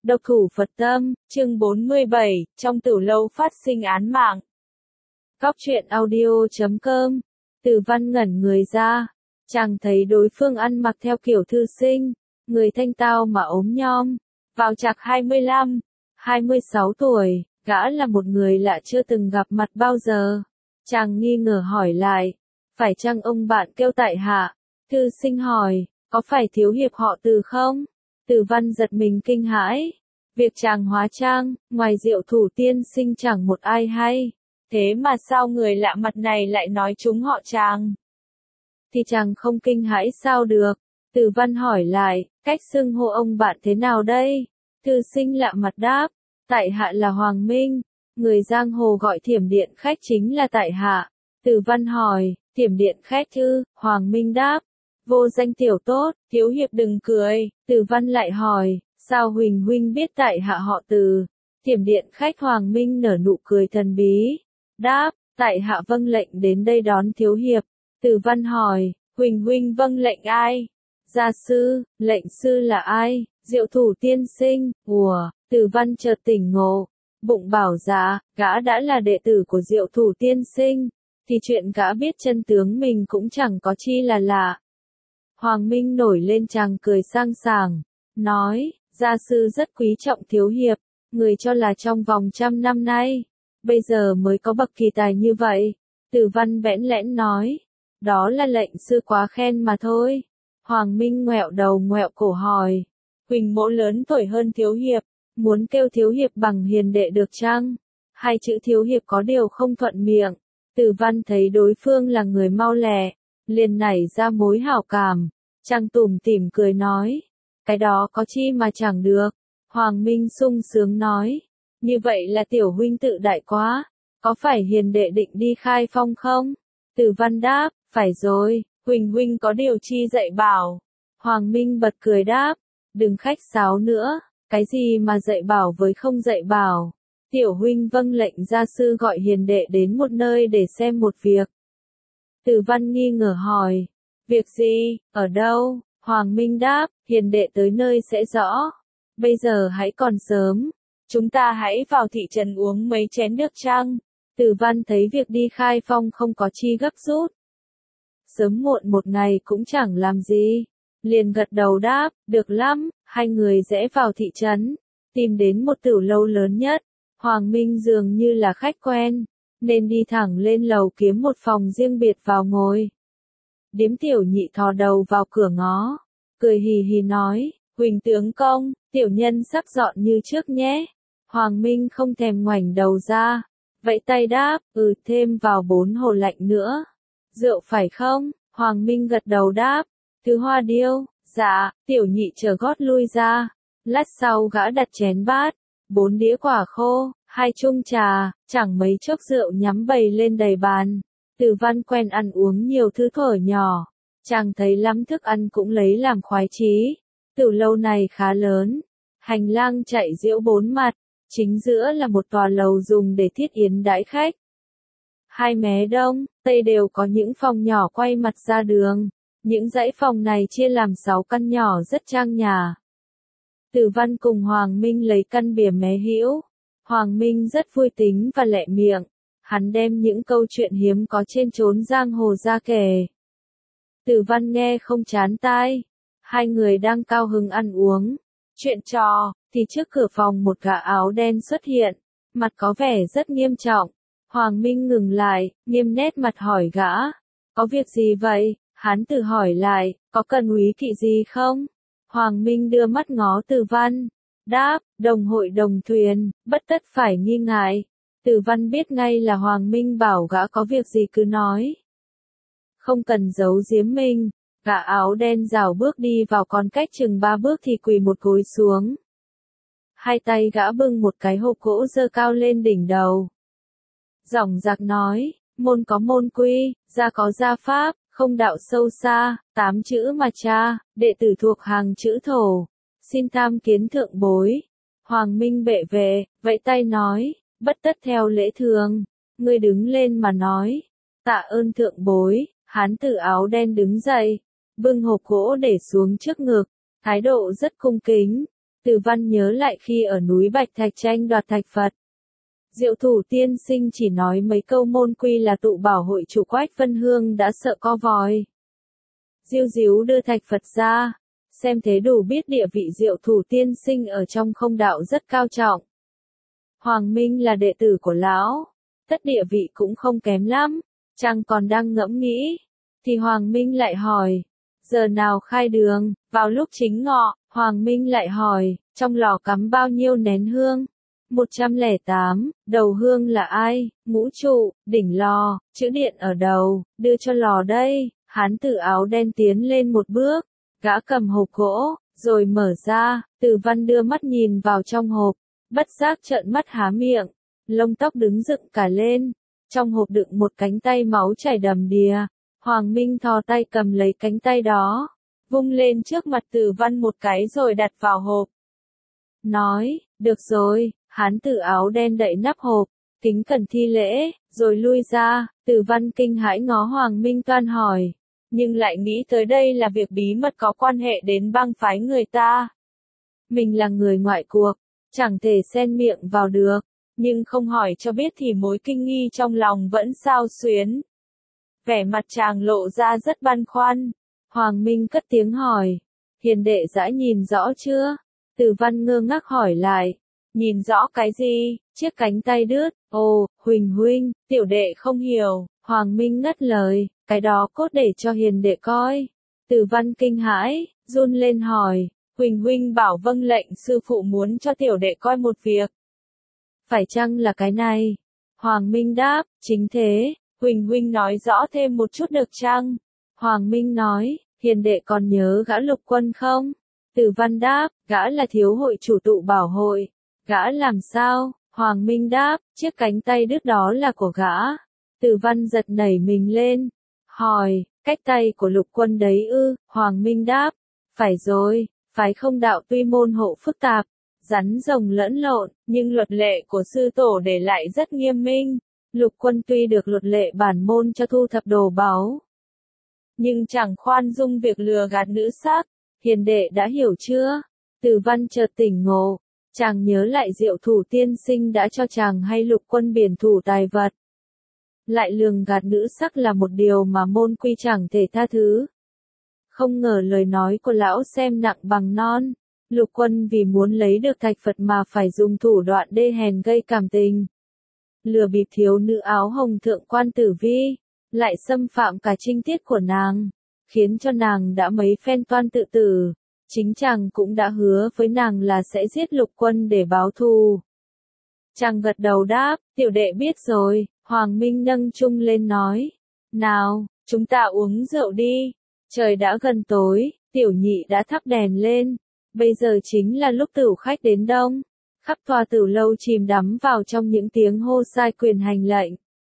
Độc thủ Phật tâm, chương 47, trong tử lâu phát sinh án mạng. Cóc truyện audio.com. Từ Văn ngẩn người ra, chàng thấy đối phương ăn mặc theo kiểu thư sinh, người thanh tao mà ốm nhom, vào chạc 25, 26 tuổi, gã là một người lạ chưa từng gặp mặt bao giờ. Chàng nghi ngờ hỏi lại, phải chăng ông bạn kêu tại hạ? Thư sinh hỏi, có phải thiếu hiệp họ Từ không? Từ Văn giật mình kinh hãi. Việc chàng hóa trang, ngoài Diệu Thủ tiên sinh chẳng một ai hay. Thế mà sao người lạ mặt này lại nói chúng họ chàng? Thì chàng không kinh hãi sao được? Từ Văn hỏi lại, cách xưng hô ông bạn thế nào đây? Thư sinh lạ mặt đáp, tại hạ là Hoàng Minh, người giang hồ gọi Thiểm Điện Khách chính là tại hạ. Từ Văn hỏi, Thiểm Điện Khách chứ? Hoàng Minh đáp, vô danh tiểu tốt, thiếu hiệp đừng cười. Từ Văn lại hỏi, sao Huỳnh huynh biết tại hạ họ Từ? Thiểm Điện Khách Hoàng Minh nở nụ cười thần bí, đáp, tại hạ vâng lệnh đến đây đón thiếu hiệp. Từ Văn hỏi, Huỳnh huynh vâng lệnh ai? Gia sư, lệnh sư là ai? Diệu Thủ tiên sinh. Ủa, Từ Văn chợt tỉnh ngộ, bụng bảo dạ, gã đã là đệ tử của Diệu Thủ tiên sinh, thì chuyện gã biết chân tướng mình cũng chẳng có chi là lạ. Hoàng Minh nổi lên chàng cười sang sảng, nói, gia sư rất quý trọng thiếu hiệp, người cho là trong vòng 100 năm nay, bây giờ mới có bậc kỳ tài như vậy. Từ Văn bẽn lẽn nói, đó là lệnh sư quá khen mà thôi. Hoàng Minh ngoẹo đầu ngoẹo cổ hỏi, Huỳnh mỗ lớn tuổi hơn thiếu hiệp, muốn kêu thiếu hiệp bằng hiền đệ được chăng? Hai chữ thiếu hiệp có điều không thuận miệng. Từ Văn thấy đối phương là người mau lẹ, liền nảy ra mối hảo cảm, chàng tủm tỉm cười nói, cái đó có chi mà chẳng được. Hoàng Minh sung sướng nói, như vậy là tiểu huynh tự đại quá, có phải hiền đệ định đi khai phong không? Từ Văn đáp, phải rồi, Huỳnh huynh có điều chi dạy bảo? Hoàng Minh bật cười đáp, đừng khách sáo nữa, cái gì mà dạy bảo với không dạy bảo. Tiểu huynh vâng lệnh gia sư gọi hiền đệ đến một nơi để xem một việc. Từ Văn nghi ngờ hỏi, việc gì, ở đâu? Hoàng Minh đáp, hiền đệ tới nơi sẽ rõ. Bây giờ hãy còn sớm, chúng ta hãy vào thị trấn uống mấy chén được chăng? Từ Văn thấy việc đi khai phong không có chi gấp rút, sớm muộn một ngày cũng chẳng làm gì, liền gật đầu đáp, được lắm. Hai người rẽ vào thị trấn, tìm đến một tiểu lâu lớn nhất. Hoàng Minh dường như là khách quen, nên đi thẳng lên lầu kiếm một phòng riêng biệt vào ngồi. Điếm Tiểu Nhị thò đầu vào cửa ngó, cười hì hì nói, Huỳnh tướng công, tiểu nhân sắc dọn như trước nhé. Hoàng Minh không thèm ngoảnh đầu ra, vẫy tay đáp, thêm vào 4 hồ lạnh nữa. Rượu phải không? Hoàng Minh gật đầu đáp, thứ hoa điêu. Dạ. Tiểu Nhị chờ gót lui ra, lát sau gã đặt chén bát, 4 đĩa quả khô, 2 chung trà, chẳng mấy chốc rượu nhắm bày lên đầy bàn. Từ Văn quen ăn uống nhiều thứ thuở nhỏ, chàng thấy lắm thức ăn cũng lấy làm khoái chí. Tiểu lâu này khá lớn, hành lang chạy giễu 4 mặt, chính giữa là một tòa lầu dùng để thiết yến đãi khách. Hai mé đông, tây đều có những phòng nhỏ quay mặt ra đường. Những dãy phòng này chia làm 6 căn nhỏ rất trang nhã. Từ Văn cùng Hoàng Minh lấy căn bìa mé hữu. Hoàng Minh rất vui tính và lẹ miệng. Hắn đem những câu chuyện hiếm có trên chốn giang hồ ra kể. Từ Văn nghe không chán tai. Hai người đang cao hứng ăn uống, chuyện trò, thì trước cửa phòng một gã áo đen xuất hiện. Mặt có vẻ rất nghiêm trọng. Hoàng Minh ngừng lại, nghiêm nét mặt hỏi gã. Có việc gì vậy? Hắn tự hỏi lại, có cần úy kỵ gì không? Hoàng Minh đưa mắt ngó Từ Văn, đáp, đồng hội đồng thuyền, bất tất phải nghi ngại. Từ Văn biết ngay là Hoàng Minh bảo gã có việc gì cứ nói. Không cần giấu giếm mình, gã áo đen rảo bước đi vào, còn cách chừng 3 bước thì quỳ một gối xuống. Hai tay gã bưng một cái hộp gỗ giơ cao lên đỉnh đầu. Dõng dạc nói, môn có môn quy, gia có gia pháp. Không đạo sâu xa, 8 chữ mà cha, đệ tử thuộc hàng chữ thổ, xin tham kiến thượng bối. Hoàng Minh bệ vệ, vẫy tay nói, bất tất theo lễ thường, ngươi đứng lên mà nói, tạ ơn thượng bối. Hán tử áo đen đứng dậy, bưng hộp gỗ để xuống trước ngực, thái độ rất cung kính. Từ Văn nhớ lại khi ở núi Bạch Thạch tranh đoạt thạch Phật. Diệu Thủ tiên sinh chỉ nói mấy câu môn quy là tụ bảo hội chủ Quách Vân Hương đã sợ co vòi. Diêu Díu đưa thạch Phật ra, xem thế đủ biết địa vị Diệu Thủ tiên sinh ở trong không đạo rất cao trọng. Hoàng Minh là đệ tử của lão, tất địa vị cũng không kém lắm, chàng còn đang ngẫm nghĩ, thì Hoàng Minh lại hỏi, giờ nào khai đường, vào lúc chính ngọ, Hoàng Minh lại hỏi, trong lò cắm bao nhiêu nén hương? 108, đầu hương là ai, ngũ trụ, đỉnh lò, chữ điện ở đầu, đưa cho lò đây, hán tử áo đen tiến lên một bước, gã cầm hộp gỗ, rồi mở ra, Từ Văn đưa mắt nhìn vào trong hộp, bất giác trợn mắt há miệng, lông tóc đứng dựng cả lên, trong hộp đựng một cánh tay máu chảy đầm đìa, Hoàng Minh thò tay cầm lấy cánh tay đó, vung lên trước mặt Từ Văn một cái rồi đặt vào hộp. Nói, được rồi, hán tử áo đen đậy nắp hộp, kính cẩn thi lễ, rồi lui ra, Từ Văn kinh hãi ngó Hoàng Minh toan hỏi, nhưng lại nghĩ tới đây là việc bí mật có quan hệ đến bang phái người ta. Mình là người ngoại cuộc, chẳng thể xen miệng vào được, nhưng không hỏi cho biết thì mối kinh nghi trong lòng vẫn xao xuyến. Vẻ mặt chàng lộ ra rất băn khoăn. Hoàng Minh cất tiếng hỏi, hiền đệ dã nhìn rõ chưa? Từ Văn ngơ ngác hỏi lại, nhìn rõ cái gì? Chiếc cánh tay đứt. Ồ, Huỳnh huynh, tiểu đệ không hiểu. Hoàng Minh ngắt lời, cái đó cốt để cho hiền đệ coi. Từ Văn kinh hãi, run lên hỏi, Huỳnh huynh bảo vâng lệnh, sư phụ muốn cho tiểu đệ coi một việc. Phải chăng là cái này? Hoàng Minh đáp, chính thế. Huỳnh huynh nói rõ thêm một chút được chăng? Hoàng Minh nói, hiền đệ còn nhớ gã Lục Quân không? Từ Văn đáp, gã là thiếu hội chủ tụ bảo hội. Gã làm sao? Hoàng Minh đáp, chiếc cánh tay đứt đó là của gã. Từ Văn giật nảy mình lên, hỏi, cách tay của Lục Quân đấy ư? Hoàng Minh đáp, phải rồi, phái không đạo tuy môn hộ phức tạp, rắn rồng lẫn lộn, nhưng luật lệ của sư tổ để lại rất nghiêm minh. Lục Quân tuy được luật lệ bản môn cho thu thập đồ báu, nhưng chẳng khoan dung việc lừa gạt nữ sắc. Hiền đệ đã hiểu chưa? Từ Văn chợt tỉnh ngộ, chàng nhớ lại Diệu Thủ tiên sinh đã cho chàng hay Lục Quân biển thủ tài vật. Lại lường gạt nữ sắc là một điều mà môn quy chẳng thể tha thứ. Không ngờ lời nói của lão xem nặng bằng non. Lục Quân vì muốn lấy được thạch Phật mà phải dùng thủ đoạn đê hèn gây cảm tình. Lừa bịp thiếu nữ áo hồng thượng quan Tử Vi, lại xâm phạm cả trinh tiết của nàng, khiến cho nàng đã mấy phen toan tự tử. Chính chàng cũng đã hứa với nàng là sẽ giết Lục Quân để báo thù. Chàng gật đầu đáp, tiểu đệ biết rồi. Hoàng Minh nâng chung lên nói, nào, chúng ta uống rượu đi. Trời đã gần tối, tiểu nhị đã thắp đèn lên. Bây giờ chính là lúc tửu khách đến đông. Khắp tòa tửu lâu chìm đắm vào trong những tiếng hô sai quyền hành lệnh.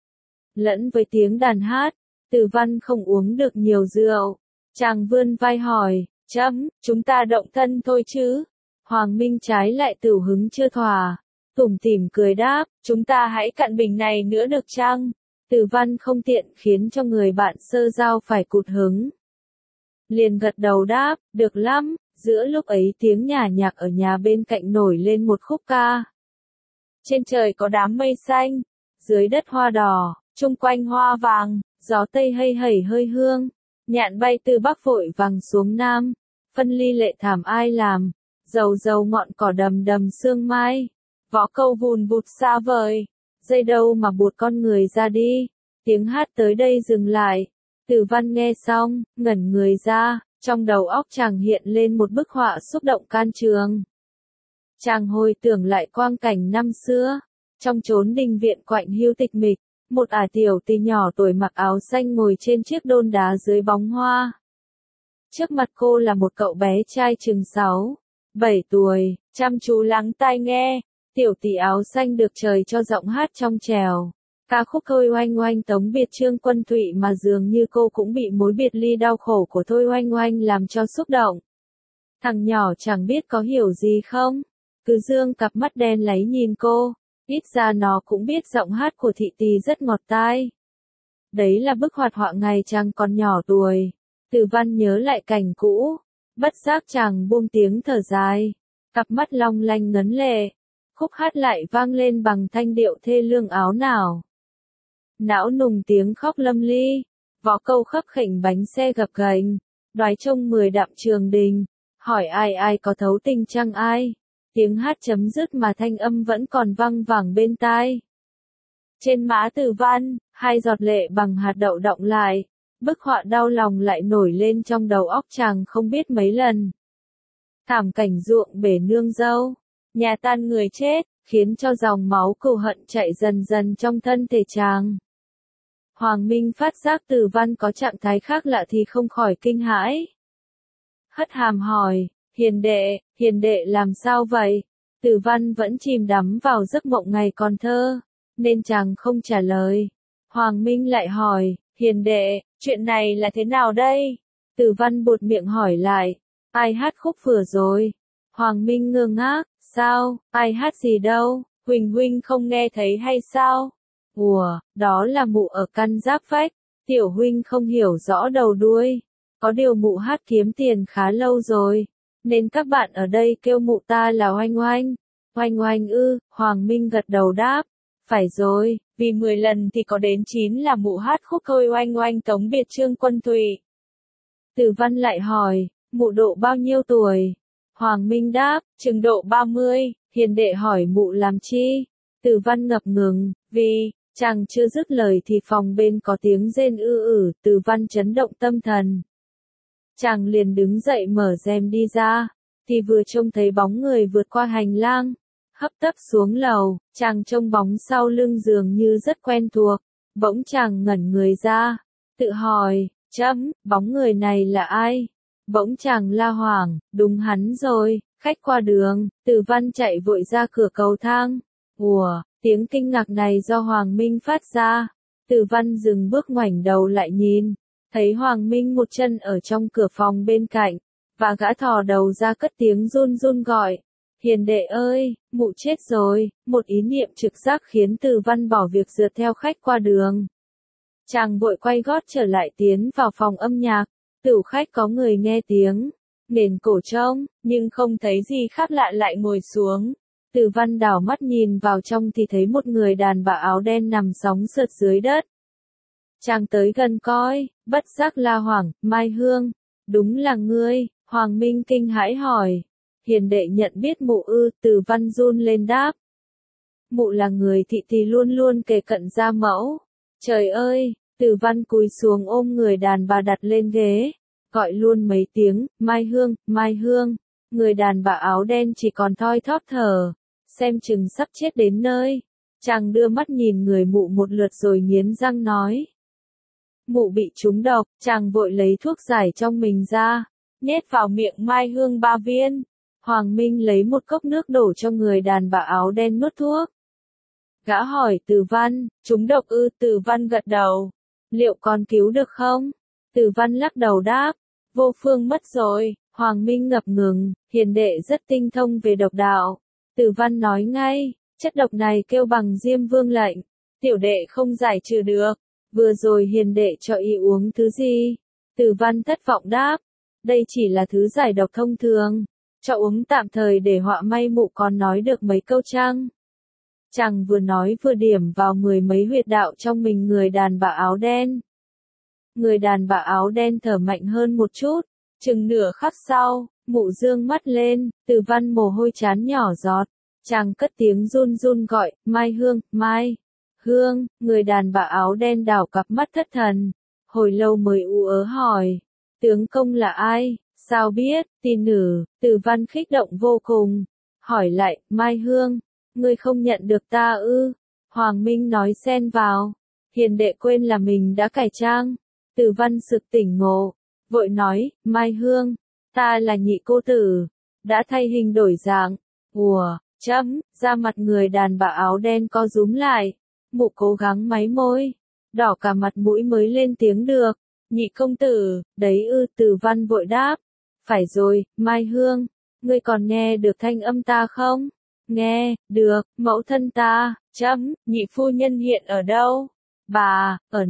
Lẫn với tiếng đàn hát, Từ Văn không uống được nhiều rượu. Chàng vươn vai hỏi, chúng ta động thân thôi chứ. Hoàng Minh trái lại tửu hứng chưa thỏa, tủm tỉm cười đáp, chúng ta hãy cạn bình này nữa được chăng? Từ Văn không tiện khiến cho người bạn sơ giao phải cụt hứng. Liền gật đầu đáp, được lắm. Giữa lúc ấy tiếng nhà nhạc ở nhà bên cạnh nổi lên một khúc ca. Trên trời có đám mây xanh, dưới đất hoa đỏ, chung quanh hoa vàng, gió tây hây hẩy hơi hương, nhạn bay từ bắc vội vàng xuống nam, phân ly lệ thảm ai làm, dầu dầu ngọn cỏ đầm đầm sương mai, võ câu vùn vụt xa vời, dây đâu mà buột con người ra đi, tiếng hát tới đây dừng lại. Từ Văn nghe xong, ngẩn người ra. Trong đầu óc chàng hiện lên một bức họa xúc động can trường. Chàng hồi tưởng lại quang cảnh năm xưa, trong chốn đình viện quạnh hiu tịch mịch, một tiểu tỳ nhỏ tuổi mặc áo xanh ngồi trên chiếc đôn đá dưới bóng hoa. Trước mặt cô là một cậu bé trai chừng 6, 7 tuổi, chăm chú lắng tai nghe, tiểu tỷ áo xanh được trời cho giọng hát trong trèo. Ca khúc Thôi Oanh Oanh tống biệt Trương Quân Thụy mà dường như cô cũng bị mối biệt ly đau khổ của Thôi Oanh Oanh làm cho xúc động. Thằng nhỏ chẳng biết có hiểu gì không, cứ dương cặp mắt đen láy nhìn cô, ít ra nó cũng biết giọng hát của thị tỳ rất ngọt tai. Đấy là bức hoạt họa ngày chàng còn nhỏ tuổi. Từ Văn nhớ lại cảnh cũ, bất giác chàng buông tiếng thở dài. cặp mắt long lanh ngấn lệ, khúc hát lại vang lên bằng thanh điệu thê lương áo nào. Não nùng tiếng khóc lâm ly, vó câu khấp khểnh bánh xe gập ghềnh, đoái trông 10 đạm trường đình, hỏi ai ai có thấu tình chăng ai, tiếng hát chấm dứt mà thanh âm vẫn còn văng vẳng bên tai. Trên má Từ Văn, 2 giọt lệ bằng hạt đậu đọng lại, bức họa đau lòng lại nổi lên trong đầu óc chàng không biết mấy lần. Thảm cảnh ruộng bể nương dâu, nhà tan người chết, khiến cho dòng máu cừu hận chạy dần dần trong thân thể chàng. Hoàng Minh phát giác Từ Văn có trạng thái khác lạ thì không khỏi kinh hãi. Hất hàm hỏi, hiền đệ làm sao vậy? Từ Văn vẫn chìm đắm vào giấc mộng ngày còn thơ, nên chàng không trả lời. Hoàng Minh lại hỏi, hiền đệ, chuyện này là thế nào đây? Từ Văn buột miệng hỏi lại, ai hát khúc vừa rồi? Hoàng Minh ngơ ngác, sao, ai hát gì đâu, huynh không nghe thấy hay sao? Ủa, đó là mụ ở căn giáp vách, tiểu huynh không hiểu rõ đầu đuôi. Có điều mụ hát kiếm tiền khá lâu rồi, nên các bạn ở đây kêu mụ ta là Oanh Oanh. Oanh Oanh ư, Hoàng Minh gật đầu đáp. Phải rồi, vì 10 lần thì có đến 9 là mụ hát khúc thôi Oanh Oanh tống biệt Trương Quân Thùy. Từ Văn lại hỏi, mụ độ bao nhiêu tuổi? Hoàng Minh đáp, chừng độ 30, hiền đệ hỏi mụ làm chi? Từ Văn ngập ngừng, vì, chàng chưa dứt lời thì phòng bên có tiếng rên ư. Từ Văn chấn động tâm thần. Chàng liền đứng dậy mở rèm đi ra, thì vừa trông thấy bóng người vượt qua hành lang, hấp tấp xuống lầu, chàng trông bóng sau lưng dường như rất quen thuộc, bỗng chàng ngẩn người ra, tự hỏi, bóng người này là ai? Bỗng chàng la hoảng, đúng hắn rồi, khách qua đường. Từ Văn chạy vội ra cửa cầu thang. Ủa, tiếng kinh ngạc này do Hoàng Minh phát ra. Từ Văn dừng bước ngoảnh đầu lại nhìn, thấy Hoàng Minh một chân ở trong cửa phòng bên cạnh, và gã thò đầu ra cất tiếng run run gọi. Hiền đệ ơi, mụ chết rồi. Một ý niệm trực giác khiến Từ Văn bỏ việc rượt theo khách qua đường. Chàng vội quay gót trở lại tiến vào phòng âm nhạc. Tửu khách có người nghe tiếng nền cổ trông, nhưng không thấy gì khác lạ lại ngồi xuống. Từ Văn đảo mắt nhìn vào trong thì thấy một người đàn bà áo đen nằm sóng sượt dưới đất. Chàng tới gần coi, bất giác la hoảng, Mai Hương, đúng là ngươi. Hoàng Minh kinh hãi hỏi, hiền đệ nhận biết mụ ư? Từ Văn run lên đáp, mụ là người thị thì luôn luôn kề cận gia mẫu. Trời ơi! Từ Văn cúi xuống ôm người đàn bà đặt lên ghế, gọi luôn mấy tiếng, Mai Hương, Mai Hương. Người đàn bà áo đen chỉ còn thoi thóp thở, xem chừng sắp chết đến nơi. Chàng đưa mắt nhìn người mụ một lượt rồi nghiến răng nói, mụ bị trúng độc. Chàng vội lấy thuốc giải trong mình ra, nhét vào miệng Mai Hương 3 viên. Hoàng Minh lấy một cốc nước đổ cho người đàn bà áo đen nuốt thuốc. Gã hỏi Từ Văn, trúng độc ư? Từ Văn gật đầu. Liệu còn cứu được không? Từ Văn lắc đầu đáp, vô phương mất rồi. Hoàng Minh ngập ngừng, hiền đệ rất tinh thông về độc đạo. Từ Văn nói ngay, chất độc này kêu bằng Diêm Vương lệnh, tiểu đệ không giải trừ được. Vừa rồi hiền đệ cho y uống thứ gì? Từ Văn thất vọng đáp, đây chỉ là thứ giải độc thông thường, cho uống tạm thời để họa may. Mụ còn nói được mấy câu chăng? Chàng vừa nói vừa điểm vào 10 mấy huyệt đạo trong mình người đàn bà áo đen. Người đàn bà áo đen thở mạnh hơn một chút, chừng nửa khắc sau, mụ dương mắt lên. Từ Văn mồ hôi trán nhỏ giọt, chàng cất tiếng run run gọi, Mai Hương, Mai Hương. Người đàn bà áo đen đảo cặp mắt thất thần, hồi lâu mới ú ớ hỏi, tướng công là ai? Sao biết? Tin nữ. Từ Văn kích động vô cùng, hỏi lại, Mai Hương, ngươi không nhận được ta ư? Hoàng Minh nói xen vào, hiền đệ quên là mình đã cải trang. Từ Văn sực tỉnh ngộ, vội nói, Mai Hương, ta là nhị cô tử, đã thay hình đổi dạng. Ủa, da mặt người đàn bà áo đen co rúm lại, mụ cố gắng máy môi, đỏ cả mặt mũi mới lên tiếng được, nhị công tử, đấy ư? Từ Văn vội đáp, phải rồi, Mai Hương, ngươi còn nghe được thanh âm ta không? Nghe, được, mẫu thân ta. Nhị phu nhân hiện ở đâu? Bà, ở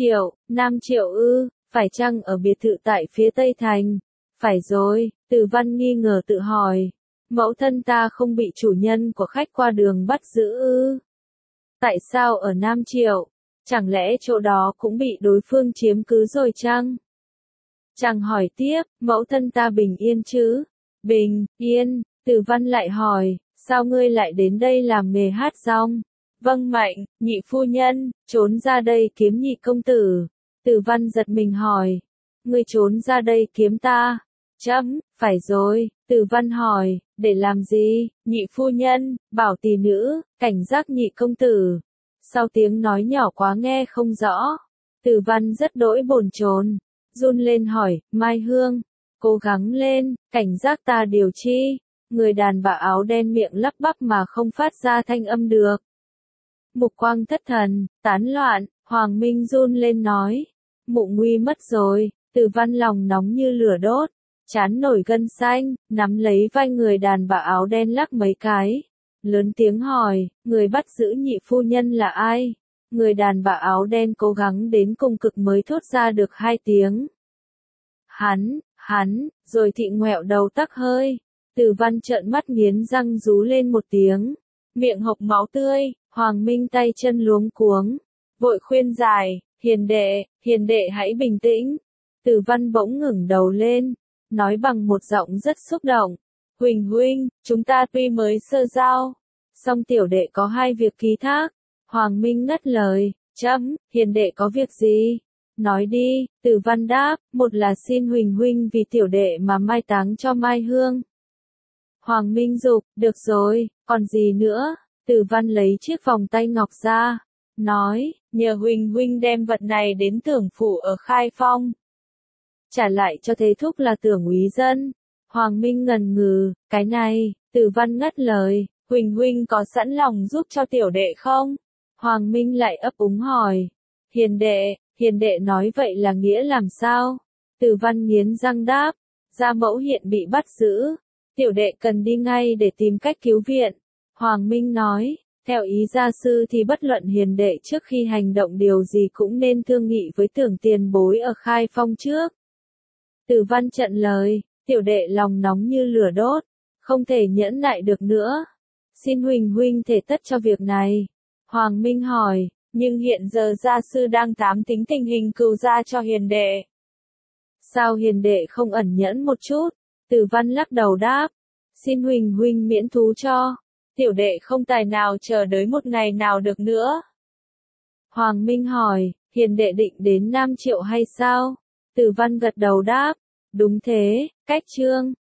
Nam Triệu ư? Phải chăng ở biệt thự tại phía Tây Thành? Phải rồi. Từ Văn nghi ngờ tự hỏi, mẫu thân ta không bị chủ nhân của khách qua đường bắt giữ ư? Tại sao ở Nam Triệu? Chẳng lẽ chỗ đó cũng bị đối phương chiếm cứ rồi chăng? Chàng hỏi tiếp, mẫu thân ta bình yên chứ? Bình yên, Từ Văn lại hỏi, sao ngươi lại đến đây làm nghề hát dong? Vâng mệnh, nhị phu nhân, trốn ra đây kiếm nhị công tử. Từ Văn giật mình hỏi, ngươi trốn ra đây kiếm ta? Chấm, phải rồi, Từ Văn hỏi, để làm gì? Nhị phu nhân, bảo tỷ nữ, cảnh giác nhị công tử. Sau tiếng nói nhỏ quá nghe không rõ, Từ Văn rất đỗi bồn chồn, run lên hỏi, Mai Hương, cố gắng lên, cảnh giác ta điều chi? Người đàn bà áo đen miệng lắp bắp mà không phát ra thanh âm được. Mục quang thất thần, tán loạn, Hoàng Minh run lên nói, mụ nguy mất rồi. Từ Văn lòng nóng như lửa đốt, trán nổi gân xanh, nắm lấy vai người đàn bà áo đen lắc mấy cái, lớn tiếng hỏi, người bắt giữ nhị phu nhân là ai? Người đàn bà áo đen cố gắng đến cùng cực mới thốt ra được 2 tiếng. Hắn, rồi thị ngoẹo đầu tắc hơi. Từ Văn trợn mắt nghiến răng rú lên một tiếng, miệng hộc máu tươi. Hoàng Minh tay chân luống cuống, vội khuyên giải, hiền đệ hãy bình tĩnh. Từ Văn bỗng ngẩng đầu lên, nói bằng một giọng rất xúc động, Huỳnh huynh, chúng ta tuy mới sơ giao, song tiểu đệ có 2 việc ký thác. Hoàng Minh ngắt lời, chấm, hiền đệ có việc gì? Nói đi. Từ Văn đáp, một là xin Huỳnh huynh vì tiểu đệ mà mai táng cho Mai Hương. Hoàng Minh dục, được rồi, còn gì nữa? Từ Văn lấy chiếc vòng tay ngọc ra, nói, nhờ Huỳnh huynh đem vật này đến Tưởng phủ ở Khai Phong, trả lại cho thế thúc là Tưởng úy dân. Hoàng Minh ngần ngừ, cái này. Từ Văn ngắt lời, Huỳnh huynh có sẵn lòng giúp cho tiểu đệ không? Hoàng Minh lại ấp úng hỏi, hiền đệ nói vậy là nghĩa làm sao? Từ Văn nghiến răng đáp, gia mẫu hiện bị bắt giữ, tiểu đệ cần đi ngay để tìm cách cứu viện. Hoàng Minh nói, theo ý gia sư thì bất luận hiền đệ trước khi hành động điều gì cũng nên thương nghị với Tưởng tiền bối ở Khai Phong trước. Từ Văn chặn lời, tiểu đệ lòng nóng như lửa đốt, không thể nhẫn nại được nữa. Xin Huỳnh huynh thể tất cho việc này. Hoàng Minh hỏi, nhưng hiện giờ gia sư đang thám tính tình hình cừu gia cho hiền đệ. Sao hiền đệ không ẩn nhẫn một chút? Từ Văn lắc đầu đáp, xin Huỳnh huynh miễn thú cho. Tiểu đệ không tài nào chờ đợi một ngày nào được nữa. Hoàng Minh hỏi, hiền đệ định đến Nam Triệu hay sao? Từ Văn gật đầu đáp, đúng thế, cách trương.